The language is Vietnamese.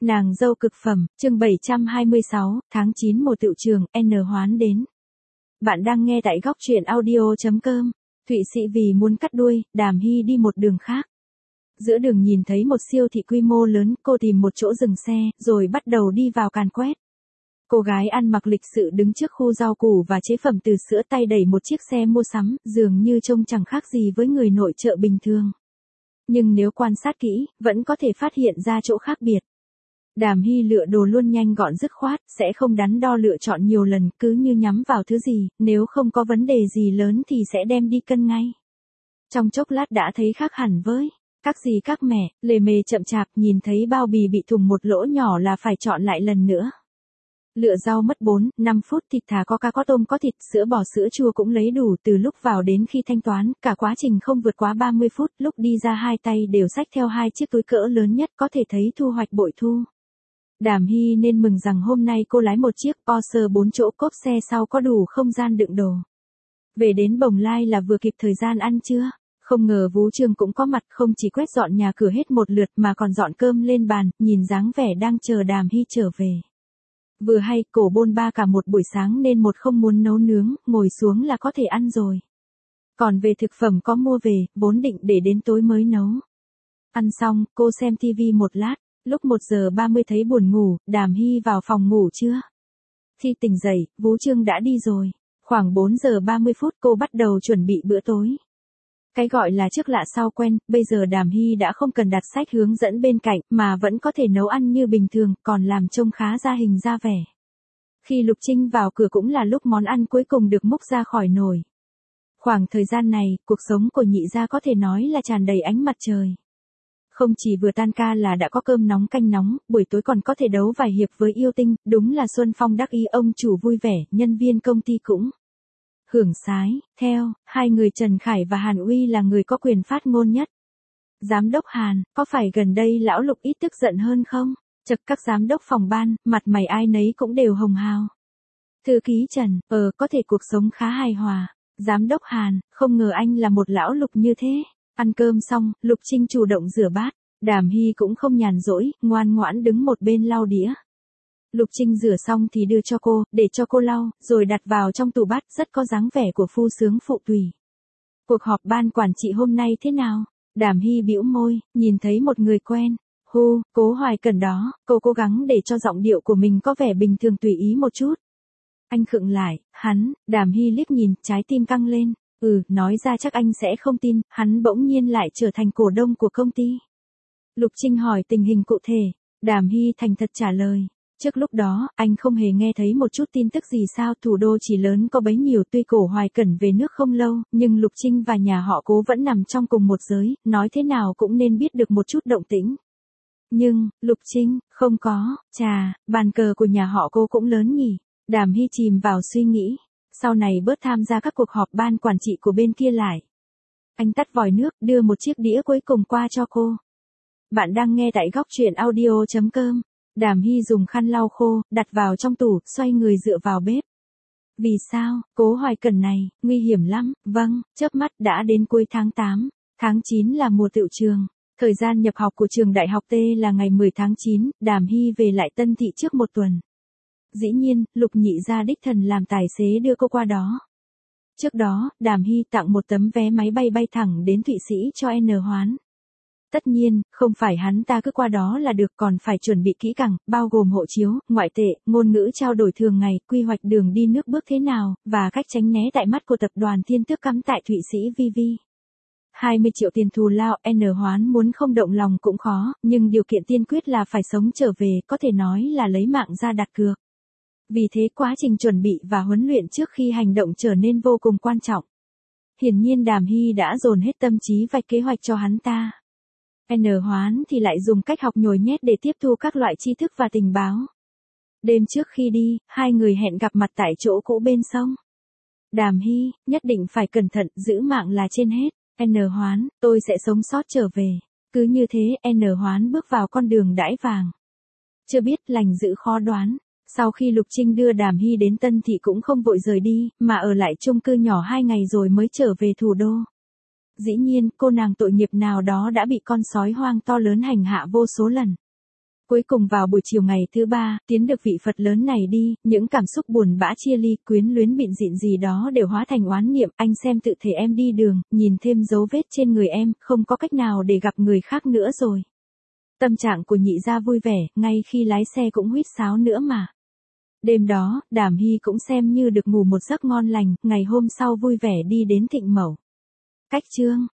Nàng dâu cực phẩm, chương 726, tháng 9 một Tựu Trường, N Hoán đến. Bạn đang nghe tại góc truyện audio.com. Thụy Sĩ vì muốn cắt đuôi, Đàm Hy đi một đường khác. Giữa đường nhìn thấy một siêu thị quy mô lớn, cô tìm một chỗ dừng xe, rồi bắt đầu đi vào càn quét. Cô gái ăn mặc lịch sự đứng trước khu rau củ và chế phẩm từ sữa, tay đẩy một chiếc xe mua sắm, dường như trông chẳng khác gì với người nội trợ bình thường. Nhưng nếu quan sát kỹ, vẫn có thể phát hiện ra chỗ khác biệt. Đàm Hy lựa đồ luôn nhanh gọn dứt khoát, sẽ không đắn đo lựa chọn nhiều lần, cứ như nhắm vào thứ gì, nếu không có vấn đề gì lớn thì sẽ đem đi cân ngay. Trong chốc lát đã thấy khác hẳn với các dì các mẹ, lề mề chậm chạp, nhìn thấy bao bì bị thủng một lỗ nhỏ là phải chọn lại lần nữa. Lựa rau mất 4-5 phút, thịt thà có cá có tôm có thịt, sữa bò sữa chua cũng lấy đủ, từ lúc vào đến khi thanh toán, cả quá trình không vượt quá 30 phút, lúc đi ra hai tay đều xách theo hai chiếc túi cỡ lớn nhất, có thể thấy thu hoạch bội thu. Đàm Hy nên mừng rằng hôm nay cô lái một chiếc Porsche 4 chỗ, cốp xe sau có đủ không gian đựng đồ. Về đến Bồng Lai là vừa kịp thời gian ăn trưa. Không ngờ Vú Trương cũng có mặt, không chỉ quét dọn nhà cửa hết một lượt mà còn dọn cơm lên bàn, nhìn dáng vẻ đang chờ Đàm Hy trở về. Vừa hay cổ bôn ba cả một buổi sáng nên một không muốn nấu nướng, ngồi xuống là có thể ăn rồi. Còn về thực phẩm có mua về, vốn định để đến tối mới nấu. Ăn xong, cô xem tivi một lát, lúc 1 giờ 30 thấy buồn ngủ, Đàm Hy vào phòng ngủ chưa? Khi tỉnh dậy, Vú Trương đã đi rồi. Khoảng 4 giờ 30 phút cô bắt đầu chuẩn bị bữa tối. Cái gọi là trước lạ sau quen, bây giờ Đàm Hy đã không cần đặt sách hướng dẫn bên cạnh, mà vẫn có thể nấu ăn như bình thường, còn làm trông khá ra hình ra vẻ. Khi Lục Trinh vào cửa cũng là lúc món ăn cuối cùng được múc ra khỏi nồi. Khoảng thời gian này, cuộc sống của nhị gia có thể nói là tràn đầy ánh mặt trời. Không chỉ vừa tan ca là đã có cơm nóng canh nóng, buổi tối còn có thể đấu vài hiệp với yêu tinh, đúng là Xuân Phong đắc ý, ông chủ vui vẻ, nhân viên công ty cũng hưởng sái. Theo, hai người Trần Khải và Hàn Uy là người có quyền phát ngôn nhất. Giám đốc Hàn, có phải gần đây lão Lục ít tức giận hơn không? Chật, các giám đốc phòng ban, mặt mày ai nấy cũng đều hồng hào. Thư ký Trần, có thể cuộc sống khá hài hòa. Giám đốc Hàn, không ngờ anh là một lão Lục như thế. Ăn cơm xong, Lục Trinh chủ động rửa bát. Đàm Hy cũng không nhàn rỗi, ngoan ngoãn đứng một bên lau đĩa. Lục Trinh rửa xong thì đưa cho cô, để cho cô lau, rồi đặt vào trong tủ bát, rất có dáng vẻ của phu sướng phụ tùy. Cuộc họp ban quản trị hôm nay thế nào? Đàm Hy bĩu môi, nhìn thấy một người quen. Cố Hoài Cẩn đó, cô cố gắng để cho giọng điệu của mình có vẻ bình thường tùy ý một chút. Anh khựng lại, Đàm Hy liếc nhìn, trái tim căng lên. Nói ra chắc anh sẽ không tin, hắn bỗng nhiên lại trở thành cổ đông của công ty. Lục Trinh hỏi tình hình cụ thể, Đàm Hy thành thật trả lời. Trước lúc đó, anh không hề nghe thấy một chút tin tức gì sao, thủ đô chỉ lớn có bấy nhiêu, tuy Cổ Hoài Cẩn về nước không lâu, nhưng Lục Trinh và nhà họ Cố vẫn nằm trong cùng một giới, nói thế nào cũng nên biết được một chút động tĩnh. Nhưng, Lục Trinh, không có, bàn cờ của nhà họ Cố cũng lớn nhỉ. Đàm Hy chìm vào suy nghĩ, sau này bớt tham gia các cuộc họp ban quản trị của bên kia lại. Anh tắt vòi nước, đưa một chiếc đĩa cuối cùng qua cho cô. Bạn đang nghe tại góc truyện audio.com. Đàm Hy dùng khăn lau khô, đặt vào trong tủ, xoay người dựa vào bếp. Vì sao, Cố Hoài Cẩn này, nguy hiểm lắm, vâng, chớp mắt đã đến cuối tháng 8, tháng 9 là mùa tựu trường. Thời gian nhập học của trường đại học T là ngày 10 tháng 9, Đàm Hy về lại Tân Thị trước một tuần. Dĩ nhiên, Lục nhị gia đích thần làm tài xế đưa cô qua đó. Trước đó, Đàm Hy tặng một tấm vé máy bay bay thẳng đến Thụy Sĩ cho N Hoán. Tất nhiên, không phải hắn ta cứ qua đó là được, còn phải chuẩn bị kỹ càng, bao gồm hộ chiếu, ngoại tệ, ngôn ngữ trao đổi thường ngày, quy hoạch đường đi nước bước thế nào, và cách tránh né tại mắt của tập đoàn Thiên Tước cắm tại Thụy Sĩ VV. 20 triệu tiền thù lao, N Hoán muốn không động lòng cũng khó, nhưng điều kiện tiên quyết là phải sống trở về, có thể nói là lấy mạng ra đặt cược. Vì thế quá trình chuẩn bị và huấn luyện trước khi hành động trở nên vô cùng quan trọng. Hiển nhiên Đàm Hy đã dồn hết tâm trí vạch kế hoạch cho hắn ta. N Hoán thì lại dùng cách học nhồi nhét để tiếp thu các loại tri thức và tình báo. Đêm trước khi đi, hai người hẹn gặp mặt tại chỗ cũ bên sông. Đàm Hy, nhất định phải cẩn thận, giữ mạng là trên hết. N Hoán, tôi sẽ sống sót trở về. Cứ như thế, N Hoán bước vào con đường đãi vàng. Chưa biết lành dữ khó đoán. Sau khi Lục Trinh đưa Đàm Hy đến Tân Thị cũng không vội rời đi, mà ở lại chung cư nhỏ 2 ngày rồi mới trở về thủ đô. Dĩ nhiên, cô nàng tội nghiệp nào đó đã bị con sói hoang to lớn hành hạ vô số lần. Cuối cùng vào buổi chiều ngày thứ 3, tiến được vị Phật lớn này đi, những cảm xúc buồn bã chia ly, quyến luyến bịn dịn gì đó đều hóa thành oán niệm. Anh xem tự thể em đi đường, nhìn thêm dấu vết trên người em, không có cách nào để gặp người khác nữa rồi. Tâm trạng của nhị gia vui vẻ, ngay khi lái xe cũng huýt sáo nữa mà. Đêm đó, Đàm Hy cũng xem như được ngủ một giấc ngon lành, ngày hôm sau vui vẻ đi đến Thịnh Mẫu. Cách chương